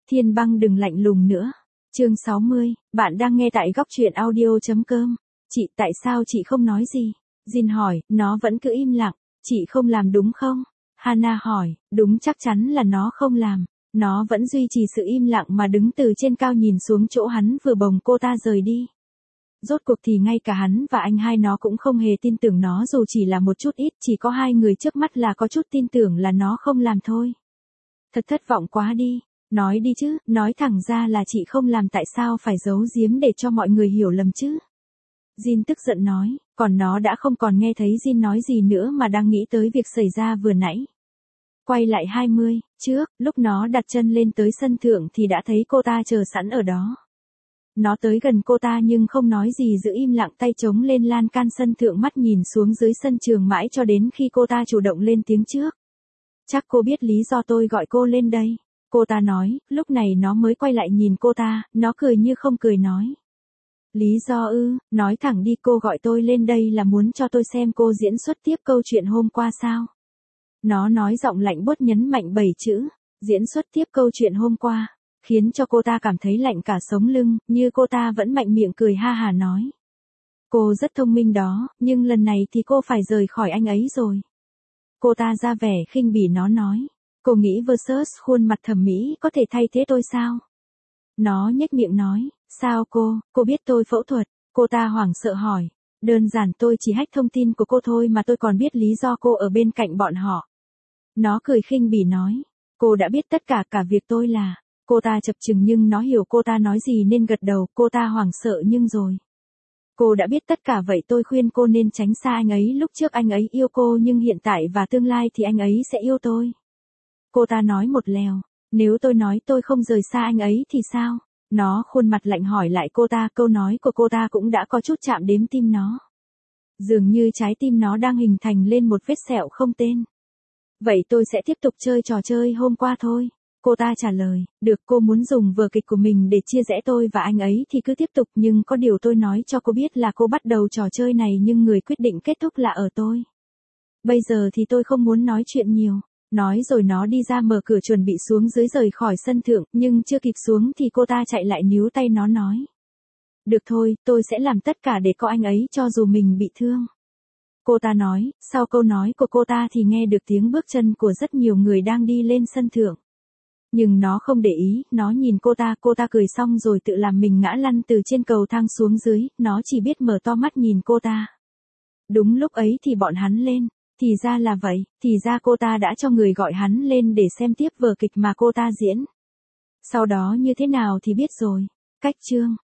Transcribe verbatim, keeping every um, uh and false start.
Thiên Băng đừng lạnh lùng nữa. Chương sáu mươi, bạn đang nghe tại góc truyện audio chấm com. Chị, tại sao chị không nói gì? Jin hỏi, nó vẫn cứ im lặng. Chị không làm đúng không? Hana hỏi, đúng, chắc chắn là nó không làm. Nó vẫn duy trì sự im lặng mà đứng từ trên cao nhìn xuống chỗ hắn vừa bồng cô ta rời đi. Rốt cuộc thì ngay cả hắn và anh hai nó cũng không hề tin tưởng nó dù chỉ là một chút ít, chỉ có hai người trước mắt là có chút tin tưởng là nó không làm thôi. Thật thất vọng quá đi. Nói đi chứ, nói thẳng ra là chị không làm, tại sao phải giấu giếm để cho mọi người hiểu lầm chứ? Jin tức giận nói, còn nó đã không còn nghe thấy Jin nói gì nữa mà đang nghĩ tới việc xảy ra vừa nãy. Quay lại hai mươi, trước, lúc nó đặt chân lên tới sân thượng thì đã thấy cô ta chờ sẵn ở đó. Nó tới gần cô ta nhưng không nói gì, giữ im lặng, tay chống lên lan can sân thượng, mắt nhìn xuống dưới sân trường mãi cho đến khi cô ta chủ động lên tiếng trước. Chắc cô biết lý do tôi gọi cô lên đây. Cô ta nói, lúc này nó mới quay lại nhìn cô ta, nó cười như không cười nói. Lý do ư, nói thẳng đi, cô gọi tôi lên đây là muốn cho tôi xem cô diễn xuất tiếp câu chuyện hôm qua sao? Nó nói giọng lạnh buốt, nhấn mạnh bảy chữ, diễn xuất tiếp câu chuyện hôm qua, khiến cho cô ta cảm thấy lạnh cả sống lưng, như cô ta vẫn mạnh miệng cười ha hà nói. Cô rất thông minh đó, nhưng lần này thì cô phải rời khỏi anh ấy rồi. Cô ta ra vẻ khinh bỉ, nó nói. Cô nghĩ versus khuôn mặt thẩm mỹ có thể thay thế tôi sao? Nó nhếch miệng nói, sao cô, cô biết tôi phẫu thuật? Cô ta hoảng sợ hỏi, đơn giản tôi chỉ hack thông tin của cô thôi mà tôi còn biết lý do cô ở bên cạnh bọn họ. Nó cười khinh bỉ nói, cô đã biết tất cả, cả việc tôi là. Cô ta chập chừng nhưng nó hiểu cô ta nói gì nên gật đầu. Cô ta hoảng sợ nhưng rồi. Cô đã biết tất cả, vậy tôi khuyên cô nên tránh xa anh ấy. Lúc trước anh ấy yêu cô nhưng hiện tại và tương lai thì anh ấy sẽ yêu tôi. Cô ta nói một lèo, nếu tôi nói tôi không rời xa anh ấy thì sao? Nó khuôn mặt lạnh hỏi lại cô ta, câu nói của cô ta cũng đã có chút chạm đến tim nó. Dường như trái tim nó đang hình thành lên một vết sẹo không tên. Vậy tôi sẽ tiếp tục chơi trò chơi hôm qua thôi. Cô ta trả lời, được, cô muốn dùng vở kịch của mình để chia rẽ tôi và anh ấy thì cứ tiếp tục, nhưng có điều tôi nói cho cô biết là cô bắt đầu trò chơi này nhưng người quyết định kết thúc là ở tôi. Bây giờ thì tôi không muốn nói chuyện nhiều. Nói rồi nó đi ra mở cửa chuẩn bị xuống dưới rời khỏi sân thượng, nhưng chưa kịp xuống thì cô ta chạy lại níu tay nó nói. Được thôi, tôi sẽ làm tất cả để có anh ấy cho dù mình bị thương. Cô ta nói, sau câu nói của cô ta thì nghe được tiếng bước chân của rất nhiều người đang đi lên sân thượng. Nhưng nó không để ý, nó nhìn cô ta, cô ta cười xong rồi tự làm mình ngã lăn từ trên cầu thang xuống dưới, nó chỉ biết mở to mắt nhìn cô ta. Đúng lúc ấy thì bọn hắn lên. Thì ra là vậy, thì ra cô ta đã cho người gọi hắn lên để xem tiếp vở kịch mà cô ta diễn. Sau đó như thế nào thì biết rồi. Cách chương